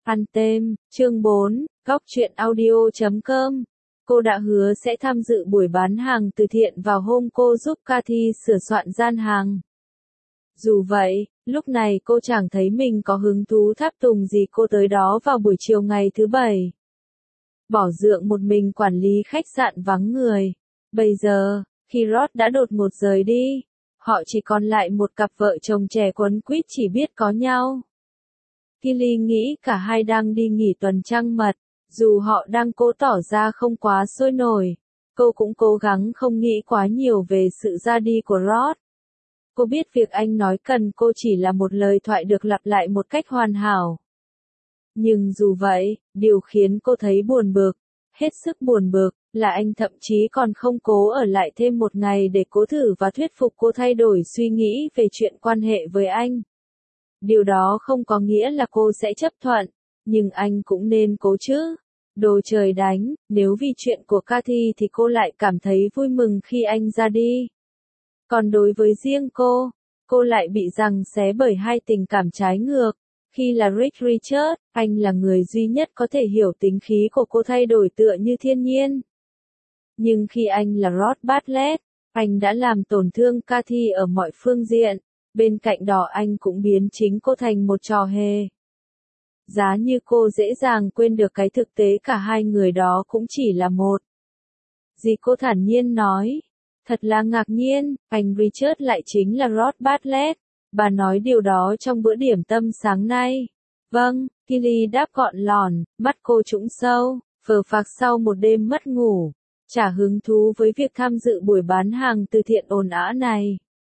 Ăn tem, chương 4, góc truyện audio.com. Cô đã hứa sẽ tham dự buổi bán hàng từ thiện vào hôm cô giúp Cathy sửa soạn gian hàng. Dù vậy, lúc này cô chẳng thấy mình có hứng thú tháp tùng gì cô tới đó vào buổi chiều ngày thứ Bảy. Bỏ dượng một mình quản lý khách sạn vắng người. Bây giờ, khi Ross đã đột ngột rời đi, họ chỉ còn lại một cặp vợ chồng trẻ quấn quýt chỉ biết có nhau. Kelly nghĩ cả hai đang đi nghỉ tuần trăng mật, dù họ đang cố tỏ ra không quá sôi nổi, cô cũng cố gắng không nghĩ quá nhiều về sự ra đi của Ross. Cô biết việc anh nói cần cô chỉ là một lời thoại được lặp lại một cách hoàn hảo. Nhưng dù vậy, điều khiến cô thấy buồn bực, hết sức buồn bực, là anh thậm chí còn không cố ở lại thêm một ngày để cố thử và thuyết phục cô thay đổi suy nghĩ về chuyện quan hệ với anh. Điều đó không có nghĩa là cô sẽ chấp thuận, nhưng anh cũng nên cố chứ. Đồ trời đánh, nếu vì chuyện của Cathy thì cô lại cảm thấy vui mừng khi anh ra đi. Còn đối với riêng cô lại bị giằng xé bởi hai tình cảm trái ngược. Khi là Rick Richards, anh là người duy nhất có thể hiểu tính khí của cô thay đổi tựa như thiên nhiên. Nhưng khi anh là Ross Bartlett, anh đã làm tổn thương Cathy ở mọi phương diện. Bên cạnh đó anh cũng biến chính cô thành một trò hề. Giá như cô dễ dàng quên được cái thực tế cả hai người đó cũng chỉ là một. Dì cô thản nhiên nói. Thật là ngạc nhiên, anh Richard lại chính là Ross Bartlett. Bà nói điều đó trong bữa điểm tâm sáng nay. Vâng, Kelly đáp gọn lòn, mắt cô trũng sâu, phờ phạc sau một đêm mất ngủ. Chả hứng thú với việc tham dự buổi bán hàng từ thiện ồn ào này.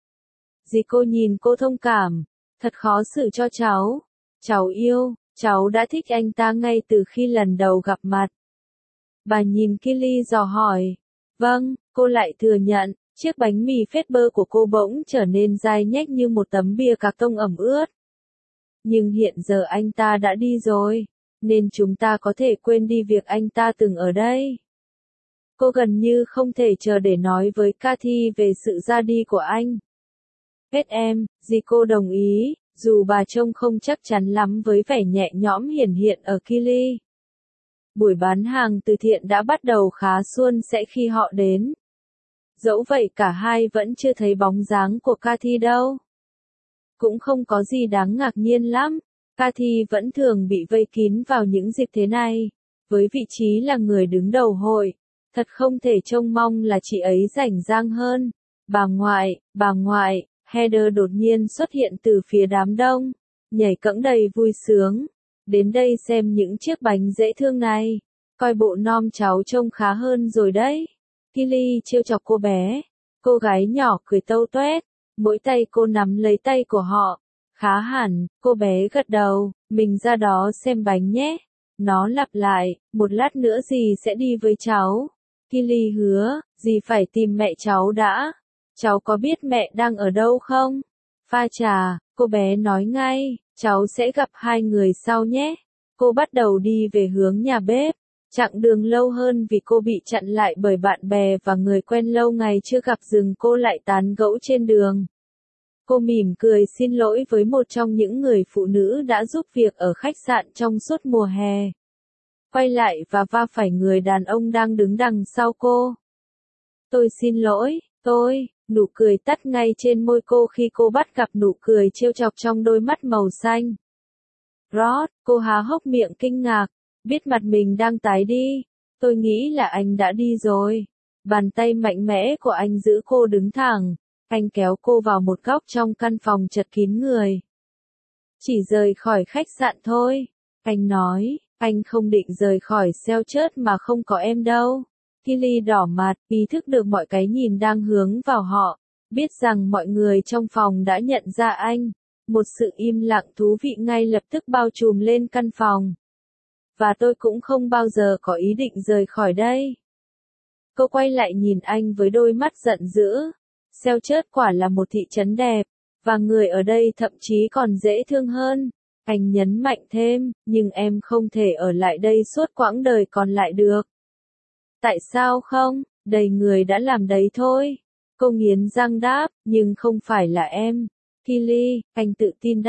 Dì cô nhìn cô thông cảm. Thật khó xử cho cháu. Cháu yêu, cháu đã thích anh ta ngay từ khi lần đầu gặp mặt. Bà nhìn Kelly dò hỏi. Vâng, cô lại thừa nhận. Chiếc bánh mì phết bơ của cô bỗng trở nên dai nhách như một tấm bia cạc tông ẩm ướt. Nhưng hiện giờ anh ta đã đi rồi, nên chúng ta có thể quên đi việc anh ta từng ở đây. Cô gần như không thể chờ để nói với Cathy về sự ra đi của anh. Hết em, dì cô đồng ý, dù bà trông không chắc chắn lắm với vẻ nhẹ nhõm hiển hiện ở Kelly. Buổi bán hàng từ thiện đã bắt đầu khá suôn sẻ khi họ đến. Dẫu vậy cả hai vẫn chưa thấy bóng dáng của Cathy đâu. Cũng không có gì đáng ngạc nhiên lắm, Cathy vẫn thường bị vây kín vào những dịp thế này. Với vị trí là người đứng đầu hội, thật không thể trông mong là chị ấy rảnh rang hơn. Bà ngoại, Heather đột nhiên xuất hiện từ phía đám đông, nhảy cẫng đầy vui sướng. Đến đây xem những chiếc bánh dễ thương này, coi bộ nom cháu trông khá hơn rồi đấy. Kelly trêu chọc cô bé. Cô gái nhỏ cười tâu toét. Mỗi tay cô nắm lấy tay của họ. Khá hẳn, cô bé gật đầu. Mình ra đó xem bánh nhé. Nó lặp lại, một lát nữa dì sẽ đi với cháu. Kelly hứa, dì phải tìm mẹ cháu đã. Cháu có biết mẹ đang ở đâu không? Pha trà, cô bé nói ngay, cháu sẽ gặp hai người sau nhé. Cô bắt đầu đi về hướng nhà bếp. Chặng đường lâu hơn vì cô bị chặn lại bởi bạn bè và người quen lâu ngày chưa gặp dừng cô lại tán gẫu trên đường. Cô mỉm cười xin lỗi với một trong những người phụ nữ đã giúp việc ở khách sạn trong suốt mùa hè. Quay lại và va phải người đàn ông đang đứng đằng sau cô. Tôi xin lỗi, nụ cười tắt ngay trên môi cô khi cô bắt gặp nụ cười trêu chọc trong đôi mắt màu xanh. Ross, cô há hốc miệng kinh ngạc. Biết mặt mình đang tái đi. Tôi nghĩ là anh đã đi rồi. Bàn tay mạnh mẽ của anh giữ cô đứng thẳng. Anh kéo cô vào một góc trong căn phòng chật kín người. Chỉ rời khỏi khách sạn thôi. Anh nói, anh không định rời khỏi Selchurch mà không có em đâu. Kelly đỏ mặt, ý thức được mọi cái nhìn đang hướng vào họ. Biết rằng mọi người trong phòng đã nhận ra anh. Một sự im lặng thú vị ngay lập tức bao trùm lên căn phòng. Và tôi cũng không bao giờ có ý định rời khỏi đây. Cô quay lại nhìn anh với đôi mắt giận dữ. Selchurch quả là một thị trấn đẹp, và người ở đây thậm chí còn dễ thương hơn. Anh nhấn mạnh thêm, nhưng em không thể ở lại đây suốt quãng đời còn lại được. Tại sao không? Đầy người đã làm đấy thôi. Cô nghiến răng đáp, nhưng không phải là em. Kelly, anh tự tin đáp,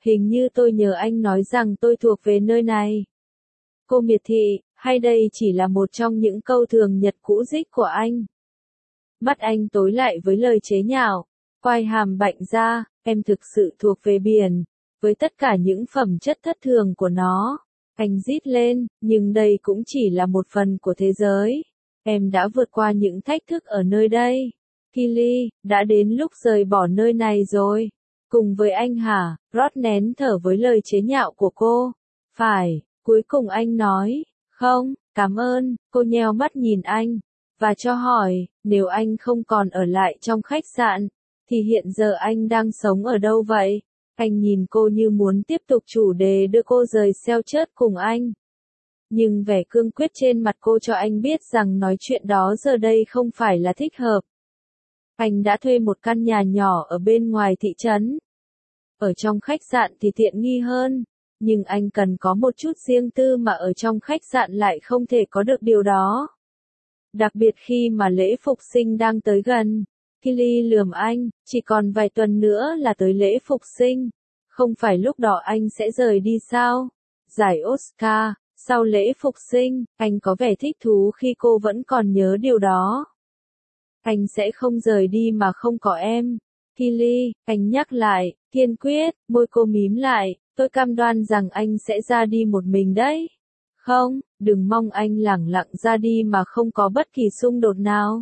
Hình như tôi nhớ anh nói rằng tôi thuộc về nơi này. Cô miệt thị, hay đây chỉ là một trong những câu thường nhật cũ dích của anh? Mắt anh tối lại với lời chế nhạo, quai hàm bạnh ra, em thực sự thuộc về biển, với tất cả những phẩm chất thất thường của nó. Anh rít lên, nhưng đây cũng chỉ là một phần của thế giới. Em đã vượt qua những thách thức ở nơi đây. Kylie, đã đến lúc rời bỏ nơi này rồi. Cùng với anh hả? Ross nén thở với lời chế nhạo của cô. Phải, cuối cùng anh nói, không, cảm ơn, cô nheo mắt nhìn anh, và cho hỏi, nếu anh không còn ở lại trong khách sạn, thì hiện giờ anh đang sống ở đâu vậy? Anh nhìn cô như muốn tiếp tục chủ đề đưa cô rời xeo chớt cùng anh. Nhưng vẻ cương quyết trên mặt cô cho anh biết rằng nói chuyện đó giờ đây không phải là thích hợp. Anh đã thuê một căn nhà nhỏ ở bên ngoài thị trấn. Ở trong khách sạn thì tiện nghi hơn, nhưng anh cần có một chút riêng tư mà ở trong khách sạn lại không thể có được điều đó. Đặc biệt khi mà lễ phục sinh đang tới gần. Kylie lườm anh, chỉ còn vài tuần nữa là tới lễ phục sinh. Không phải lúc đó anh sẽ rời đi sao? Giải Oscar, sau lễ phục sinh, anh có vẻ thích thú khi cô vẫn còn nhớ điều đó. Anh sẽ không rời đi mà không có em. Kylie, anh nhắc lại, kiên quyết, môi cô mím lại, tôi cam đoan rằng anh sẽ ra đi một mình đấy. Không, đừng mong anh lẳng lặng ra đi mà không có bất kỳ xung đột nào.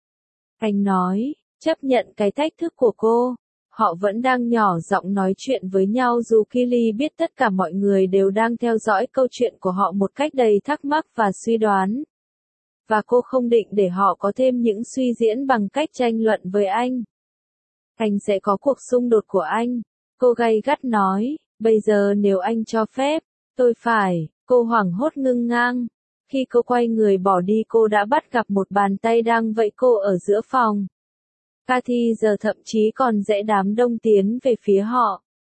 Anh nói, chấp nhận cái thách thức của cô. Họ vẫn đang nhỏ giọng nói chuyện với nhau dù Kylie biết tất cả mọi người đều đang theo dõi câu chuyện của họ một cách đầy thắc mắc và suy đoán. Và cô không định để họ có thêm những suy diễn bằng cách tranh luận với anh. Anh sẽ có cuộc xung đột của anh. Cô gay gắt nói, bây giờ nếu anh cho phép, tôi phải. Cô hoảng hốt ngưng ngang. Khi cô quay người bỏ đi cô đã bắt gặp một bàn tay đang vẫy cô ở giữa phòng. Cathy giờ thậm chí còn rẽ đám đông tiến về phía họ.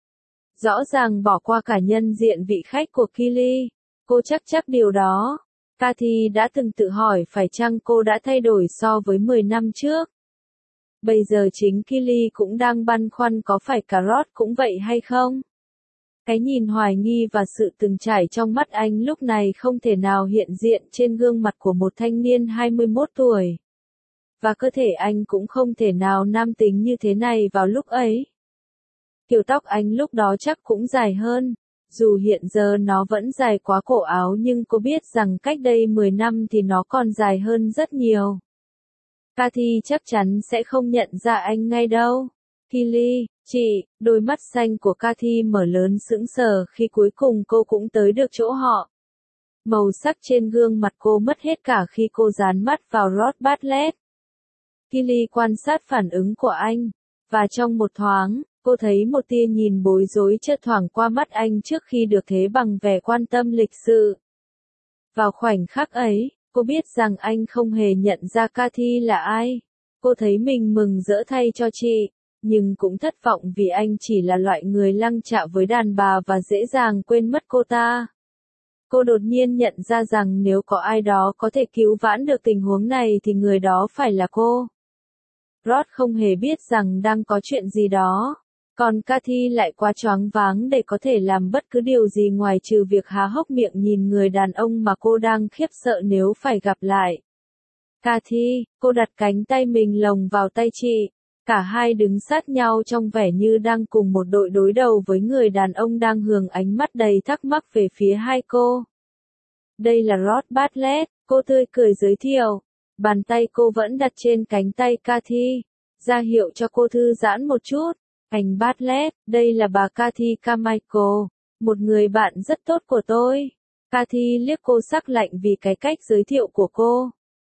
Rõ ràng bỏ qua cả nhân diện vị khách của Kylie. Cô chắc điều đó. Cathy đã từng tự hỏi phải chăng cô đã thay đổi so với 10 năm trước. Bây giờ chính Kylie cũng đang băn khoăn có phải cả Ross cũng vậy hay không. Cái nhìn hoài nghi và sự từng trải trong mắt anh lúc này không thể nào hiện diện trên gương mặt của một thanh niên 21 tuổi. Và cơ thể anh cũng không thể nào nam tính như thế này vào lúc ấy. Kiểu tóc anh lúc đó chắc cũng dài hơn. Dù hiện giờ nó vẫn dài quá cổ áo nhưng cô biết rằng cách đây 10 năm thì nó còn dài hơn rất nhiều. Cathy chắc chắn sẽ không nhận ra anh ngay đâu. Kylie, chị, đôi mắt xanh của Cathy mở lớn sững sờ khi cuối cùng cô cũng tới được chỗ họ. Màu sắc trên gương mặt cô mất hết cả khi cô dán mắt vào Ross Bartlett. Kylie quan sát phản ứng của anh, và trong một thoáng, cô thấy một tia nhìn bối rối chợt thoảng qua mắt anh trước khi được thế bằng vẻ quan tâm lịch sự. Vào khoảnh khắc ấy, cô biết rằng anh không hề nhận ra Cathy là ai. Cô thấy mình mừng rỡ thay cho chị, nhưng cũng thất vọng vì anh chỉ là loại người lăng chạo với đàn bà và dễ dàng quên mất cô ta. Cô đột nhiên nhận ra rằng nếu có ai đó có thể cứu vãn được tình huống này thì người đó phải là cô. Ross không hề biết rằng đang có chuyện gì đó. Còn Cathy lại quá choáng váng để có thể làm bất cứ điều gì ngoài trừ việc há hốc miệng nhìn người đàn ông mà cô đang khiếp sợ nếu phải gặp lại. Cathy, cô đặt cánh tay mình lồng vào tay chị. Cả hai đứng sát nhau trong vẻ như đang cùng một đội đối đầu với người đàn ông đang hướng ánh mắt đầy thắc mắc về phía hai cô. Đây là Ross Bartlett, cô tươi cười giới thiệu. Bàn tay cô vẫn đặt trên cánh tay Cathy, ra hiệu cho cô thư giãn một chút. Anh Bartlett, đây là bà Cathy Carmichael, một người bạn rất tốt của tôi. Cathy liếc cô sắc lạnh vì cái cách giới thiệu của cô.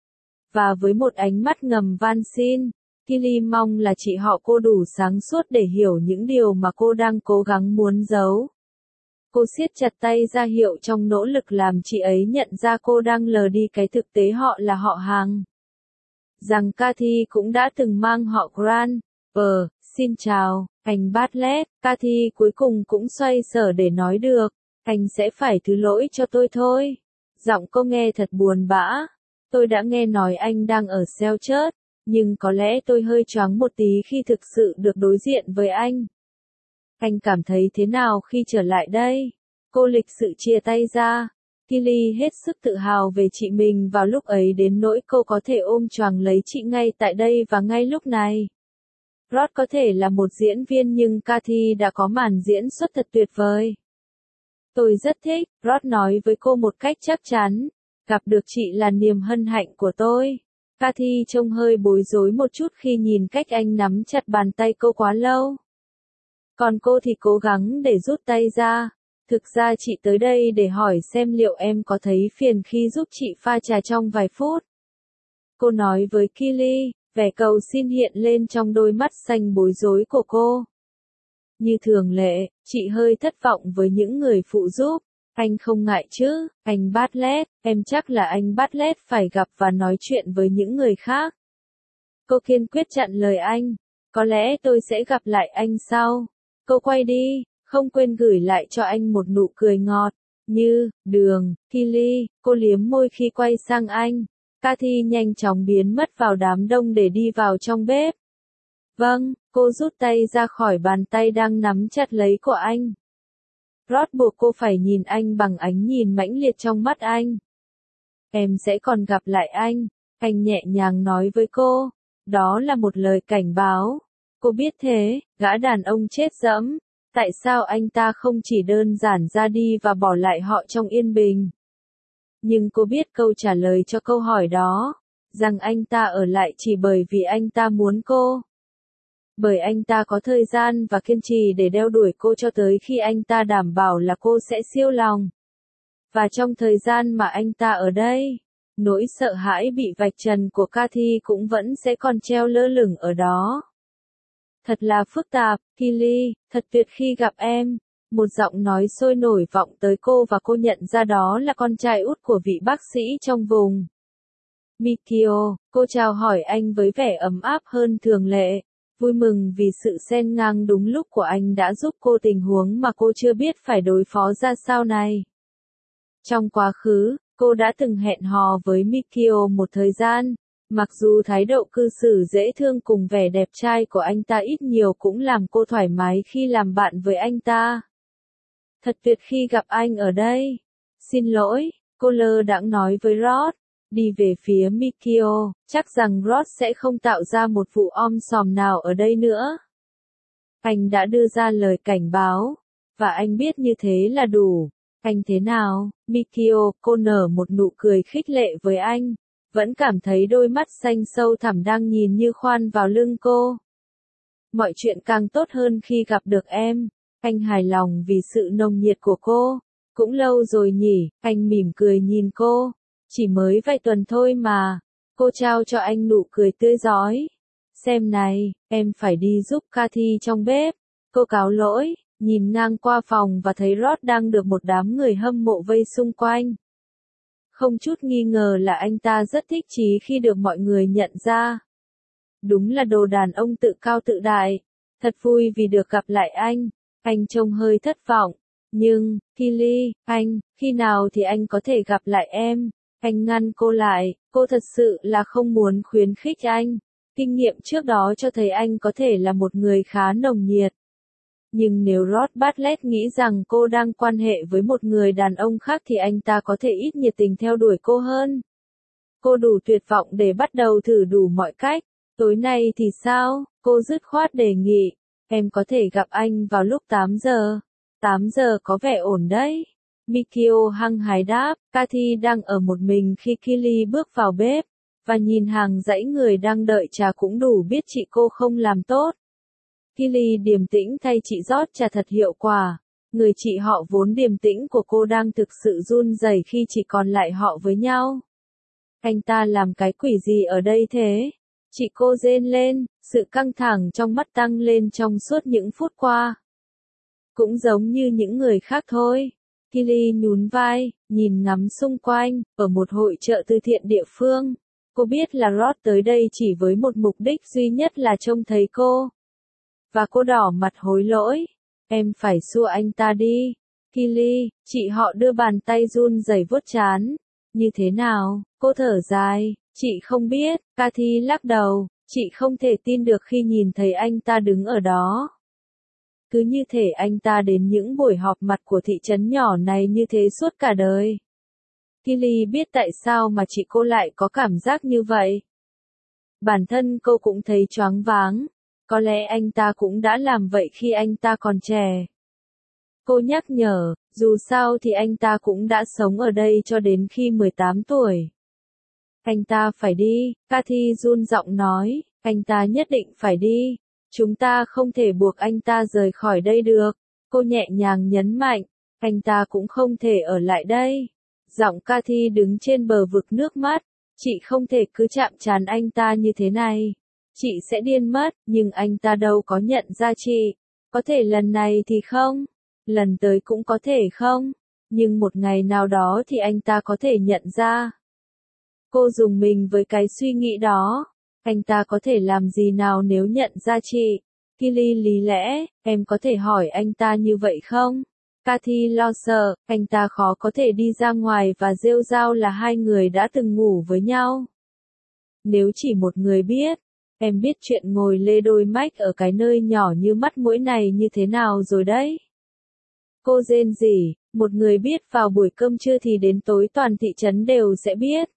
Và với một ánh mắt ngầm van xin, Kylie mong là chị họ cô đủ sáng suốt để hiểu những điều mà cô đang cố gắng muốn giấu. Cô siết chặt tay ra hiệu trong nỗ lực làm chị ấy nhận ra cô đang lờ đi cái thực tế họ là họ hàng. Rằng Cathy cũng đã từng mang họ Grant. Xin chào, anh Bartlett. Cathy cuối cùng cũng xoay sở để nói được. Anh sẽ phải thứ lỗi cho tôi thôi. Giọng cô nghe thật buồn bã. Tôi đã nghe nói anh đang ở Selchurch, nhưng có lẽ tôi hơi choáng một tí khi thực sự được đối diện với anh. Anh cảm thấy thế nào khi trở lại đây? Cô lịch sự chia tay ra. Kelly hết sức tự hào về chị mình vào lúc ấy đến nỗi cô có thể ôm choàng lấy chị ngay tại đây và ngay lúc này. Rod có thể là một diễn viên nhưng Kathy đã có màn diễn xuất thật tuyệt vời. Tôi rất thích, Rod nói với cô một cách chắc chắn. Gặp được chị là niềm hân hạnh của tôi. Kathy trông hơi bối rối một chút khi nhìn cách anh nắm chặt bàn tay cô quá lâu. Còn cô thì cố gắng để rút tay ra. Thực ra chị tới đây để hỏi xem liệu em có thấy phiền khi giúp chị pha trà trong vài phút. Cô nói với Kelly, vẻ cầu xin hiện lên trong đôi mắt xanh bối rối của cô. Như thường lệ, chị hơi thất vọng với những người phụ giúp. Anh không ngại chứ, anh Bartlett, em chắc là anh Bartlett phải gặp và nói chuyện với những người khác. Cô kiên quyết chặn lời anh. Có lẽ tôi sẽ gặp lại anh sau. Cô quay đi, không quên gửi lại cho anh một nụ cười ngọt. Như, đường, Kelly, cô liếm môi khi quay sang anh. Kathy nhanh chóng biến mất vào đám đông để đi vào trong bếp. Vâng, cô rút tay ra khỏi bàn tay đang nắm chặt lấy của anh. Rod buộc cô phải nhìn anh bằng ánh nhìn mãnh liệt trong mắt anh. Em sẽ còn gặp lại anh nhẹ nhàng nói với cô. Đó là một lời cảnh báo. Cô biết thế, gã đàn ông chết dẫm. Tại sao anh ta không chỉ đơn giản ra đi và bỏ lại họ trong yên bình? Nhưng cô biết câu trả lời cho câu hỏi đó. Rằng anh ta ở lại chỉ bởi vì anh ta muốn cô. Bởi anh ta có thời gian và kiên trì để đeo đuổi cô cho tới khi anh ta đảm bảo là cô sẽ siêu lòng. Và trong thời gian mà anh ta ở đây, nỗi sợ hãi bị vạch trần của Kathy cũng vẫn sẽ còn treo lơ lửng ở đó. Thật là phức tạp, Kelly, thật tuyệt khi gặp em. Một giọng nói sôi nổi vọng tới cô và cô nhận ra đó là con trai út của vị bác sĩ trong vùng. Mikio, cô chào hỏi anh với vẻ ấm áp hơn thường lệ. Vui mừng vì sự xen ngang đúng lúc của anh đã giúp cô tình huống mà cô chưa biết phải đối phó ra sao này. Trong quá khứ, cô đã từng hẹn hò với Mikio một thời gian, mặc dù thái độ cư xử dễ thương cùng vẻ đẹp trai của anh ta ít nhiều cũng làm cô thoải mái khi làm bạn với anh ta. Thật tuyệt khi gặp anh ở đây. Xin lỗi, cô lơ đãng nói với Rod. Đi về phía Mikio, chắc rằng Rod sẽ không tạo ra một vụ om sòm nào ở đây nữa. Anh đã đưa ra lời cảnh báo, và anh biết như thế là đủ. Anh thế nào, Mikio? Cô nở một nụ cười khích lệ với anh, vẫn cảm thấy đôi mắt xanh sâu thẳm đang nhìn như khoan vào lưng cô. Mọi chuyện càng tốt hơn khi gặp được em. Anh hài lòng vì sự nồng nhiệt của cô. Cũng lâu rồi nhỉ, anh mỉm cười nhìn cô. Chỉ mới vài tuần thôi mà. Cô trao cho anh nụ cười tươi rói. Xem này, em phải đi giúp Kathy trong bếp. Cô cáo lỗi, nhìn ngang qua phòng và thấy Rod đang được một đám người hâm mộ vây xung quanh. Không chút nghi ngờ là anh ta rất thích chí khi được mọi người nhận ra. Đúng là đồ đàn ông tự cao tự đại. Thật vui vì được gặp lại anh. Anh trông hơi thất vọng. Nhưng, Kelly, khi nào thì anh có thể gặp lại em? Anh ngăn cô lại, cô thật sự là không muốn khuyến khích anh. Kinh nghiệm trước đó cho thấy anh có thể là một người khá nồng nhiệt. Nhưng nếu Rod Bartlett nghĩ rằng cô đang quan hệ với một người đàn ông khác thì anh ta có thể ít nhiệt tình theo đuổi cô hơn. Cô đủ tuyệt vọng để bắt đầu thử đủ mọi cách. Tối nay thì sao? Cô dứt khoát đề nghị. Em có thể gặp anh vào lúc 8 giờ. 8 giờ có vẻ ổn đấy. Mikio hăng hái đáp. Kathy đang ở một mình khi Kelly bước vào bếp. Và nhìn hàng dãy người đang đợi trà cũng đủ biết chị cô không làm tốt. Kelly điềm tĩnh thay chị rót trà thật hiệu quả. Người chị họ vốn điềm tĩnh của cô đang thực sự run rẩy khi chỉ còn lại họ với nhau. Anh ta làm cái quỷ gì ở đây thế? Chị cô rên lên, sự căng thẳng trong mắt tăng lên trong suốt những phút qua. Cũng giống như những người khác thôi. Kelly nhún vai, nhìn ngắm xung quanh, ở một hội chợ từ thiện địa phương. Cô biết là Rod tới đây chỉ với một mục đích duy nhất là trông thấy cô. Và cô đỏ mặt hối lỗi. Em phải xua anh ta đi. Kelly, chị họ đưa bàn tay run rẩy vuốt trán. Như thế nào? Cô thở dài. Chị không biết. Kathy lắc đầu. Chị không thể tin được khi nhìn thấy anh ta đứng ở đó. Cứ như thể anh ta đến những buổi họp mặt của thị trấn nhỏ này như thế suốt cả đời. Kelly biết tại sao mà chị cô lại có cảm giác như vậy. Bản thân cô cũng thấy choáng váng. Có lẽ anh ta cũng đã làm vậy khi anh ta còn trẻ. Cô nhắc nhở, dù sao thì anh ta cũng đã sống ở đây cho đến khi 18 tuổi. Anh ta phải đi, Cathy run giọng nói, anh ta nhất định phải đi. Chúng ta không thể buộc anh ta rời khỏi đây được. Cô nhẹ nhàng nhấn mạnh, anh ta cũng không thể ở lại đây. Giọng Cathy đứng trên bờ vực nước mắt, chị không thể cứ chạm trán anh ta như thế này. Chị sẽ điên mất, nhưng anh ta đâu có nhận ra chị. Có thể lần này thì không, lần tới cũng có thể không, nhưng một ngày nào đó thì anh ta có thể nhận ra. Cô rùng mình với cái suy nghĩ đó. Anh ta có thể làm gì nào nếu nhận ra chị? Kelly lý lẽ, em có thể hỏi anh ta như vậy không? Cathy lo sợ, anh ta khó có thể đi ra ngoài và rêu rao là hai người đã từng ngủ với nhau. Nếu chỉ một người biết, em biết chuyện ngồi lê đôi mách ở cái nơi nhỏ như mắt mũi này như thế nào rồi đấy. Cô rên rỉ, một người biết vào buổi cơm trưa thì đến tối toàn thị trấn đều sẽ biết.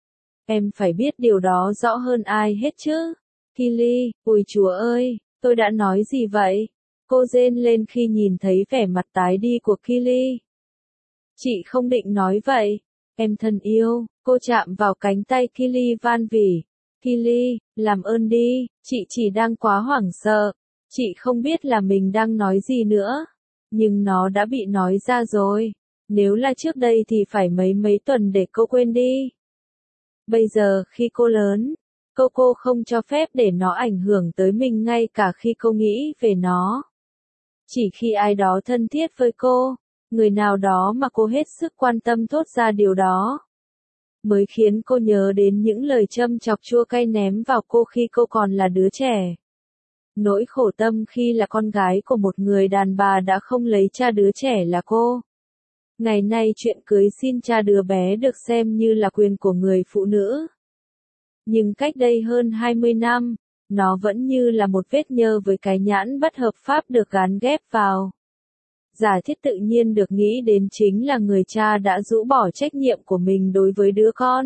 Em phải biết điều đó rõ hơn ai hết chứ. Kelly, ôi Chúa ơi, tôi đã nói gì vậy? Cô rên lên khi nhìn thấy vẻ mặt tái đi của Kelly. Chị không định nói vậy. Em thân yêu, cô chạm vào cánh tay Kelly van vỉ. Kelly, làm ơn đi, chị chỉ đang quá hoảng sợ. Chị không biết là mình đang nói gì nữa. Nhưng nó đã bị nói ra rồi. Nếu là trước đây thì phải mấy tuần để cô quên đi. Bây giờ khi cô lớn, cô không cho phép để nó ảnh hưởng tới mình ngay cả khi cô nghĩ về nó. Chỉ khi ai đó thân thiết với cô, người nào đó mà cô hết sức quan tâm thốt ra điều đó, mới khiến cô nhớ đến những lời châm chọc chua cay ném vào cô khi cô còn là đứa trẻ. Nỗi khổ tâm khi là con gái của một người đàn bà đã không lấy cha đứa trẻ là cô. Ngày nay chuyện cưới xin cha đứa bé được xem như là quyền của người phụ nữ. Nhưng cách đây hơn 20 năm, nó vẫn như là một vết nhơ với cái nhãn bất hợp pháp được gán ghép vào. Giả thiết tự nhiên được nghĩ đến chính là người cha đã rũ bỏ trách nhiệm của mình đối với đứa con.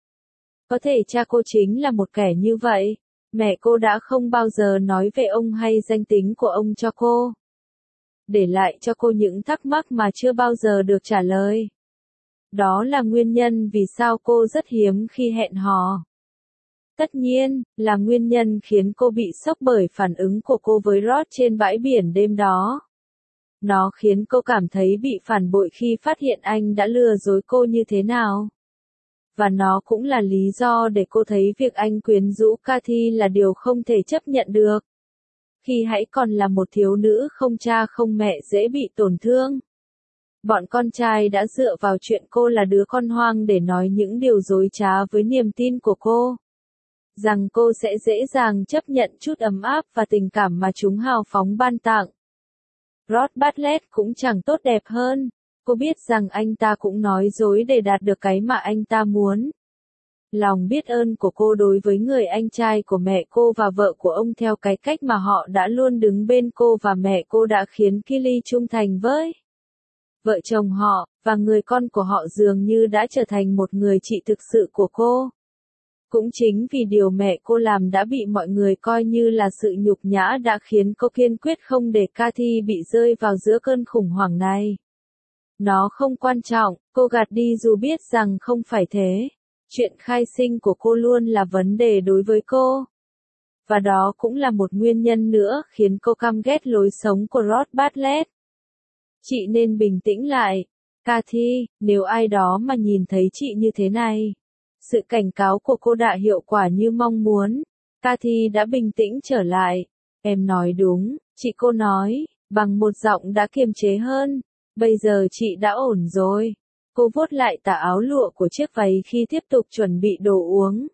Có thể cha cô chính là một kẻ như vậy. Mẹ cô đã không bao giờ nói về ông hay danh tính của ông cho cô. Để lại cho cô những thắc mắc mà chưa bao giờ được trả lời. Đó là nguyên nhân vì sao cô rất hiếm khi hẹn hò. Tất nhiên, là nguyên nhân khiến cô bị sốc bởi phản ứng của cô với Ross trên bãi biển đêm đó. Nó khiến cô cảm thấy bị phản bội khi phát hiện anh đã lừa dối cô như thế nào. Và nó cũng là lý do để cô thấy việc anh quyến rũ Cathy là điều không thể chấp nhận được. Khi hãy còn là một thiếu nữ không cha không mẹ dễ bị tổn thương. Bọn con trai đã dựa vào chuyện cô là đứa con hoang để nói những điều dối trá với niềm tin của cô. Rằng cô sẽ dễ dàng chấp nhận chút ấm áp và tình cảm mà chúng hào phóng ban tặng. Ross Bartlett cũng chẳng tốt đẹp hơn. Cô biết rằng anh ta cũng nói dối để đạt được cái mà anh ta muốn. Lòng biết ơn của cô đối với người anh trai của mẹ cô và vợ của ông theo cái cách mà họ đã luôn đứng bên cô và mẹ cô đã khiến Kelly trung thành với vợ chồng họ, và người con của họ dường như đã trở thành một người chị thực sự của cô. Cũng chính vì điều mẹ cô làm đã bị mọi người coi như là sự nhục nhã đã khiến cô kiên quyết không để Cathy bị rơi vào giữa cơn khủng hoảng này. Nó không quan trọng, cô gạt đi dù biết rằng không phải thế. Chuyện khai sinh của cô luôn là vấn đề đối với cô. Và đó cũng là một nguyên nhân nữa khiến cô căm ghét lối sống của Ross Bartlett. Chị nên bình tĩnh lại. Cathy, nếu ai đó mà nhìn thấy chị như thế này. Sự cảnh cáo của cô đã hiệu quả như mong muốn. Cathy đã bình tĩnh trở lại. Em nói đúng, chị cô nói, bằng một giọng đã kiềm chế hơn. Bây giờ chị đã ổn rồi. Cô vuốt lại tà áo lụa của chiếc váy khi tiếp tục chuẩn bị đồ uống.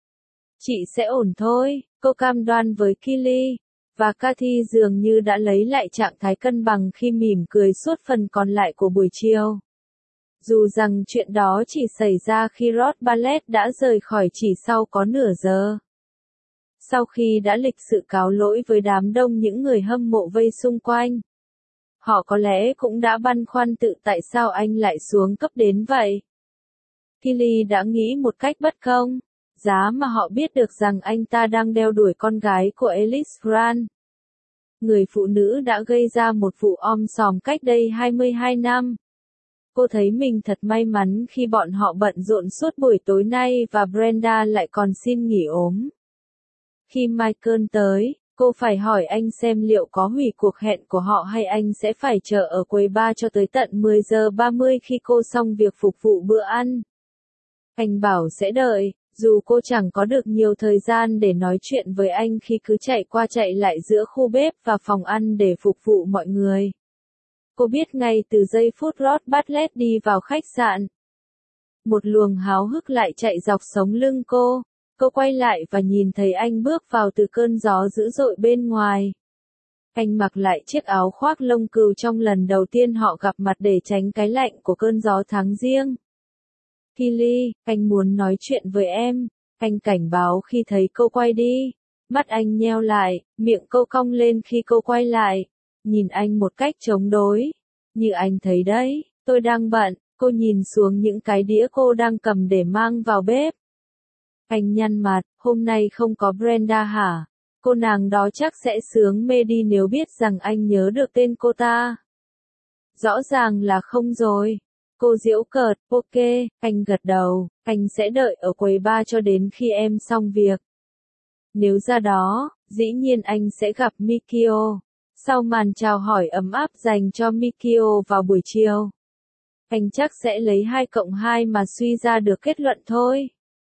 Chị sẽ ổn thôi, cô cam đoan với Kelly. Và Cathy dường như đã lấy lại trạng thái cân bằng khi mỉm cười suốt phần còn lại của buổi chiều. Dù rằng chuyện đó chỉ xảy ra khi Ross Bartlett đã rời khỏi chỉ sau có nửa giờ. Sau khi đã lịch sự cáo lỗi với đám đông những người hâm mộ vây xung quanh. Họ có lẽ cũng đã băn khoăn tự tại sao anh lại xuống cấp đến vậy. Kelly đã nghĩ một cách bất công. Giá mà họ biết được rằng anh ta đang đeo đuổi con gái của Ellis Grant. Người phụ nữ đã gây ra một vụ om sòm cách đây 22 năm. Cô thấy mình thật may mắn khi bọn họ bận rộn suốt buổi tối nay và Brenda lại còn xin nghỉ ốm. Khi Michael tới, cô phải hỏi anh xem liệu có hủy cuộc hẹn của họ hay anh sẽ phải chờ ở quầy bar cho tới tận 10 giờ 30 khi cô xong việc phục vụ bữa ăn. Anh bảo sẽ đợi, dù cô chẳng có được nhiều thời gian để nói chuyện với anh khi cứ chạy qua chạy lại giữa khu bếp và phòng ăn để phục vụ mọi người. Cô biết ngay từ giây phút Rod Bartlett đi vào khách sạn. Một luồng háo hức lại chạy dọc sống lưng cô. Cô quay lại và nhìn thấy anh bước vào từ cơn gió dữ dội bên ngoài. Anh mặc lại chiếc áo khoác lông cừu trong lần đầu tiên họ gặp mặt để tránh cái lạnh của cơn gió tháng giêng. Kelly, anh muốn nói chuyện với em. Anh cảnh báo khi thấy cô quay đi. Mắt anh nheo lại, miệng cô cong lên khi cô quay lại. Nhìn anh một cách chống đối. Như anh thấy đấy, tôi đang bận. Cô nhìn xuống những cái đĩa cô đang cầm để mang vào bếp. Anh nhăn mặt, hôm nay không có Brenda hả? Cô nàng đó chắc sẽ sướng mê đi nếu biết rằng anh nhớ được tên cô ta. Rõ ràng là không rồi. Cô giễu cợt, ok, anh gật đầu, anh sẽ đợi ở quầy bar cho đến khi em xong việc. Nếu ra đó, dĩ nhiên anh sẽ gặp Mikio. Sau màn chào hỏi ấm áp dành cho Mikio vào buổi chiều. Anh chắc sẽ lấy 2+2 mà suy ra được kết luận thôi.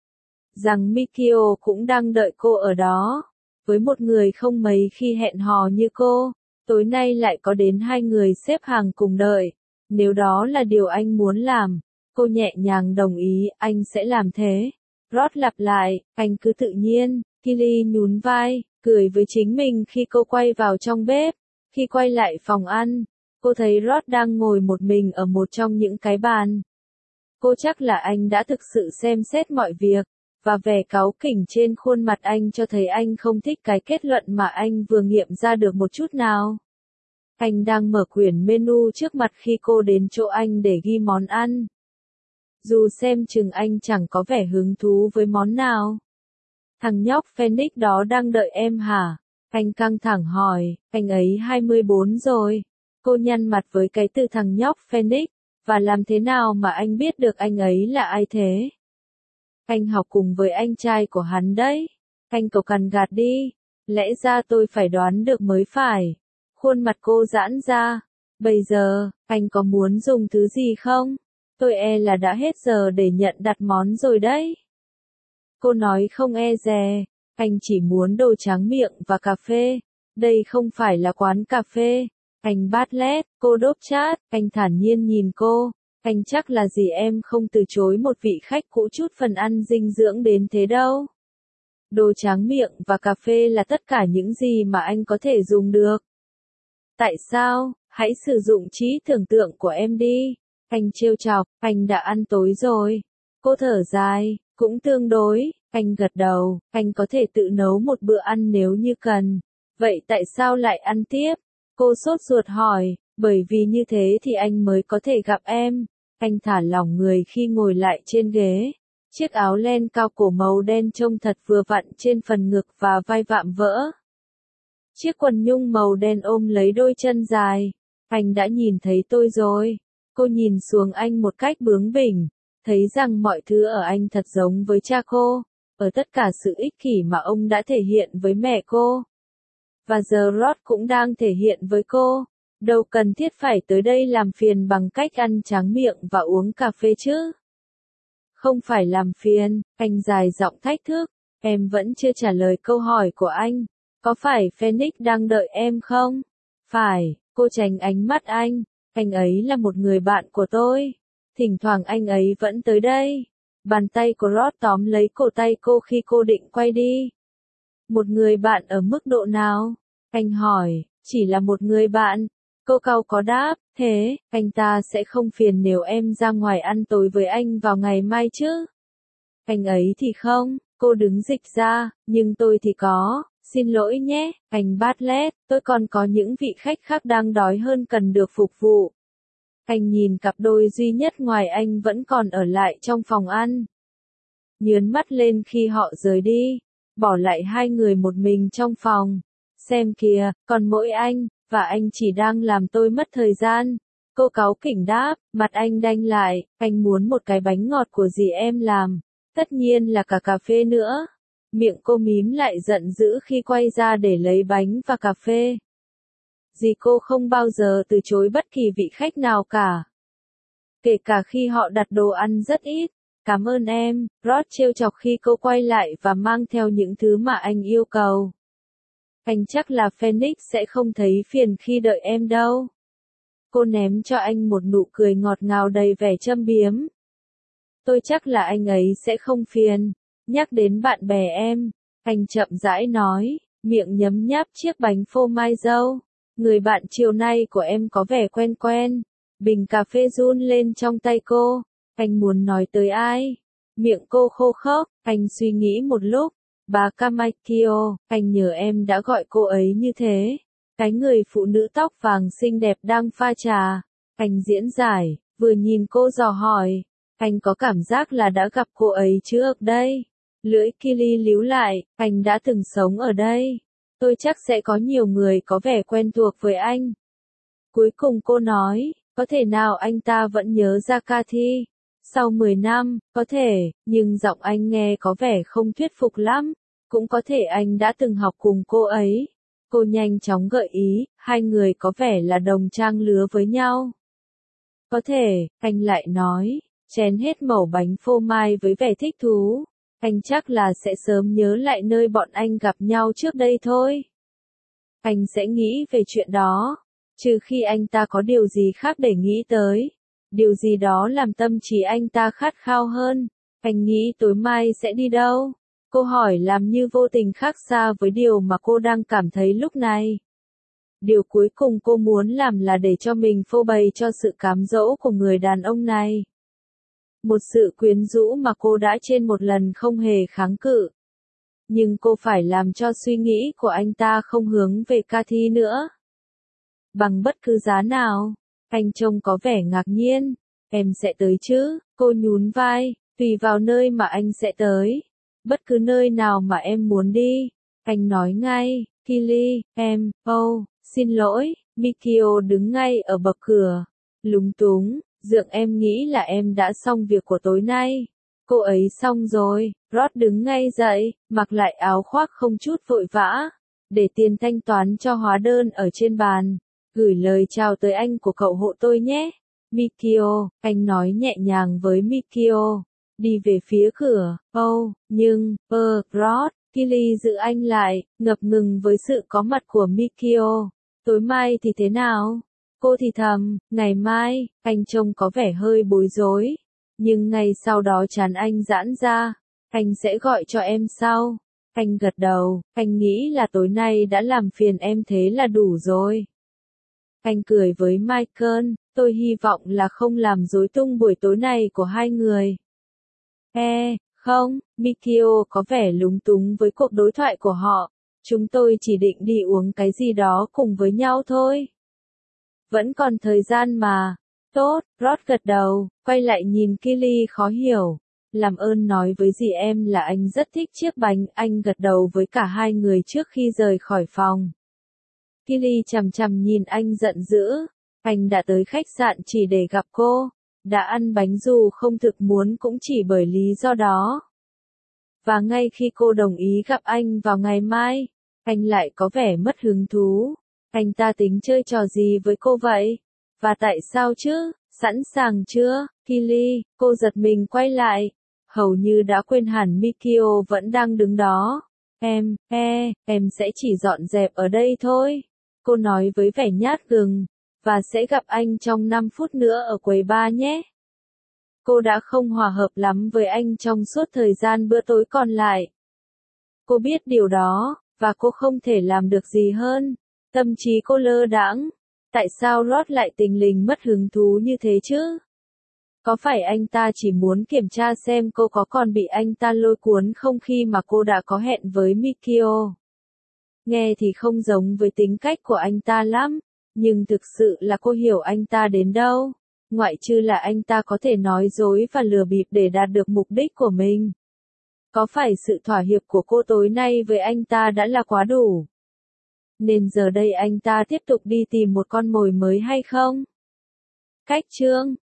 Rằng Mikio cũng đang đợi cô ở đó. Với một người không mấy khi hẹn hò như cô, tối nay lại có đến 2 người xếp hàng cùng đợi. Nếu đó là điều anh muốn làm, cô nhẹ nhàng đồng ý, anh sẽ làm thế. Rod lặp lại, anh cứ tự nhiên. Kelly nhún vai, cười với chính mình khi cô quay vào trong bếp. Khi quay lại phòng ăn, cô thấy Rod đang ngồi một mình ở một trong những cái bàn. Cô chắc là anh đã thực sự xem xét mọi việc, và vẻ cáu kỉnh trên khuôn mặt anh cho thấy anh không thích cái kết luận mà anh vừa nghiệm ra được một chút nào. Anh đang mở quyển menu trước mặt khi cô đến chỗ anh để ghi món ăn. Dù xem chừng anh chẳng có vẻ hứng thú với món nào. Thằng nhóc Phoenix đó đang đợi em hả? Anh căng thẳng hỏi, anh ấy 24 rồi. Cô nhăn mặt với cái từ thằng nhóc Phoenix, và làm thế nào mà anh biết được anh ấy là ai thế? Anh học cùng với anh trai của hắn đấy. Anh cộc cằn gạt đi. Lẽ ra tôi phải đoán được mới phải. Khuôn mặt cô giãn ra. Bây giờ, anh có muốn dùng thứ gì không? Tôi e là đã hết giờ để nhận đặt món rồi đấy. Cô nói không e dè. Anh chỉ muốn đồ tráng miệng và cà phê. Đây không phải là quán cà phê. Anh Bartlett, cô đốp chát. Anh thản nhiên nhìn cô. Anh chắc là gì em không từ chối một vị khách cũ chút phần ăn dinh dưỡng đến thế đâu. Đồ tráng miệng và cà phê là tất cả những gì mà anh có thể dùng được. Tại sao? Hãy sử dụng trí tưởng tượng của em đi. Anh trêu chọc, anh đã ăn tối rồi. Cô thở dài, cũng tương đối. Anh gật đầu, anh có thể tự nấu một bữa ăn nếu như cần. Vậy tại sao lại ăn tiếp? Cô sốt ruột hỏi, bởi vì như thế thì anh mới có thể gặp em. Anh thả lỏng người khi ngồi lại trên ghế. Chiếc áo len cao cổ màu đen trông thật vừa vặn trên phần ngực và vai vạm vỡ. Chiếc quần nhung màu đen ôm lấy đôi chân dài. Anh đã nhìn thấy tôi rồi. Cô nhìn xuống anh một cách bướng bỉnh. Thấy rằng mọi thứ ở anh thật giống với cha cô. Ở tất cả sự ích kỷ mà ông đã thể hiện với mẹ cô. Và giờ Rod cũng đang thể hiện với cô. Đâu cần thiết phải tới đây làm phiền bằng cách ăn tráng miệng và uống cà phê chứ. Không phải làm phiền, anh dài giọng thách thức. Em vẫn chưa trả lời câu hỏi của anh. Có phải Phoenix đang đợi em không? Phải, cô tránh ánh mắt anh. Anh ấy là một người bạn của tôi. Thỉnh thoảng anh ấy vẫn tới đây. Bàn tay của Rod tóm lấy cổ tay cô khi cô định quay đi. Một người bạn ở mức độ nào? Anh hỏi, chỉ là một người bạn. Cô cau có đáp, thế, anh ta sẽ không phiền nếu em ra ngoài ăn tối với anh vào ngày mai chứ? Anh ấy thì không, cô đứng dịch ra, nhưng tôi thì có. Xin lỗi nhé, anh Bartlett, tôi còn có những vị khách khác đang đói hơn cần được phục vụ. Anh nhìn cặp đôi duy nhất ngoài anh vẫn còn ở lại trong phòng ăn. Nhướn mắt lên khi họ rời đi, bỏ lại hai người một mình trong phòng. Xem kìa, còn mỗi anh, và anh chỉ đang làm tôi mất thời gian. Cô cáu kỉnh đáp, mặt anh đanh lại, anh muốn một cái bánh ngọt của dì em làm. Tất nhiên là cả cà phê nữa. Miệng cô mím lại giận dữ khi quay ra để lấy bánh và cà phê. Dì cô không bao giờ từ chối bất kỳ vị khách nào cả. Kể cả khi họ đặt đồ ăn rất ít. Cảm ơn em, Rod trêu chọc khi cô quay lại và mang theo những thứ mà anh yêu cầu. Anh chắc là Phoenix sẽ không thấy phiền khi đợi em đâu. Cô ném cho anh một nụ cười ngọt ngào đầy vẻ châm biếm. Tôi chắc là anh ấy sẽ không phiền. Nhắc đến bạn bè em, anh chậm rãi nói, miệng nhấm nháp chiếc bánh phô mai dâu. Người bạn chiều nay của em có vẻ quen quen. Bình cà phê run lên trong tay cô. Anh muốn nói tới ai? Miệng cô khô khốc, anh suy nghĩ một lúc. Bà Kamakio, anh nhớ em đã gọi cô ấy như thế. Cái người phụ nữ tóc vàng xinh đẹp đang pha trà. Anh diễn giải, vừa nhìn cô dò hỏi. Anh có cảm giác là đã gặp cô ấy trước đây. Lưỡi Kili líu lại, anh đã từng sống ở đây. Tôi chắc sẽ có nhiều người có vẻ quen thuộc với anh. Cuối cùng cô nói, có thể nào anh ta vẫn nhớ ra Cathy. Sau 10 năm, có thể, nhưng giọng anh nghe có vẻ không thuyết phục lắm. Cũng có thể anh đã từng học cùng cô ấy. Cô nhanh chóng gợi ý, hai người có vẻ là đồng trang lứa với nhau. Có thể, anh lại nói, chén hết mẩu bánh phô mai với vẻ thích thú. Anh chắc là sẽ sớm nhớ lại nơi bọn anh gặp nhau trước đây thôi. Anh sẽ nghĩ về chuyện đó, trừ khi anh ta có điều gì khác để nghĩ tới. Điều gì đó làm tâm trí anh ta khát khao hơn. Anh nghĩ tối mai sẽ đi đâu? Cô hỏi làm như vô tình khác xa với điều mà cô đang cảm thấy lúc này. Điều cuối cùng cô muốn làm là để cho mình phô bày cho sự cám dỗ của người đàn ông này. Một sự quyến rũ mà cô đã trên một lần không hề kháng cự. Nhưng cô phải làm cho suy nghĩ của anh ta không hướng về Cathy nữa. Bằng bất cứ giá nào. Anh trông có vẻ ngạc nhiên. Em sẽ tới chứ? Cô nhún vai, tùy vào nơi mà anh sẽ tới. Bất cứ nơi nào mà em muốn đi. Anh nói ngay, Kili, em, xin lỗi, Mikio đứng ngay ở bậc cửa. Lúng túng, dượng em nghĩ là em đã xong việc của tối nay. Cô ấy xong rồi, Rod đứng ngay dậy, mặc lại áo khoác không chút vội vã. Để tiền thanh toán cho hóa đơn ở trên bàn. Gửi lời chào tới anh của cậu hộ tôi nhé. Mikio, anh nói nhẹ nhàng với Mikio. Đi về phía cửa, nhưng, Rod, Kili giữ anh lại, ngập ngừng với sự có mặt của Mikio. Tối mai thì thế nào? Cô thì thầm, ngày mai, anh trông có vẻ hơi bối rối. Nhưng ngay sau đó trán anh giãn ra. Anh sẽ gọi cho em sau. Anh gật đầu, anh nghĩ là tối nay đã làm phiền em thế là đủ rồi. Anh cười với Michael, tôi hy vọng là không làm rối tung buổi tối này của hai người. Không, Mikio có vẻ lúng túng với cuộc đối thoại của họ. Chúng tôi chỉ định đi uống cái gì đó cùng với nhau thôi. Vẫn còn thời gian mà. Tốt, Rod gật đầu, quay lại nhìn Kili khó hiểu. Làm ơn nói với dì em là anh rất thích chiếc bánh, anh gật đầu với cả hai người trước khi rời khỏi phòng. Kili chằm chằm nhìn anh giận dữ. Anh đã tới khách sạn chỉ để gặp cô. Đã ăn bánh dù không thực muốn cũng chỉ bởi lý do đó. Và ngay khi cô đồng ý gặp anh vào ngày mai, anh lại có vẻ mất hứng thú. Anh ta tính chơi trò gì với cô vậy? Và tại sao chứ? Sẵn sàng chưa, Kili? Cô giật mình quay lại. Hầu như đã quên hẳn Mikio vẫn đang đứng đó. Em sẽ chỉ dọn dẹp ở đây thôi. Cô nói với vẻ nhát gừng. Và sẽ gặp anh trong 5 phút nữa ở quầy bar nhé. Cô đã không hòa hợp lắm với anh trong suốt thời gian bữa tối còn lại. Cô biết điều đó, và cô không thể làm được gì hơn. Tâm trí cô lơ đãng. Tại sao Rod lại tình lình mất hứng thú như thế chứ? Có phải anh ta chỉ muốn kiểm tra xem cô có còn bị anh ta lôi cuốn không khi mà cô đã có hẹn với Mikio? Nghe thì không giống với tính cách của anh ta lắm, nhưng thực sự là cô hiểu anh ta đến đâu. Ngoại trừ là anh ta có thể nói dối và lừa bịp để đạt được mục đích của mình. Có phải sự thỏa hiệp của cô tối nay với anh ta đã là quá đủ? Nên giờ đây anh ta tiếp tục đi tìm một con mồi mới hay không? Cách chương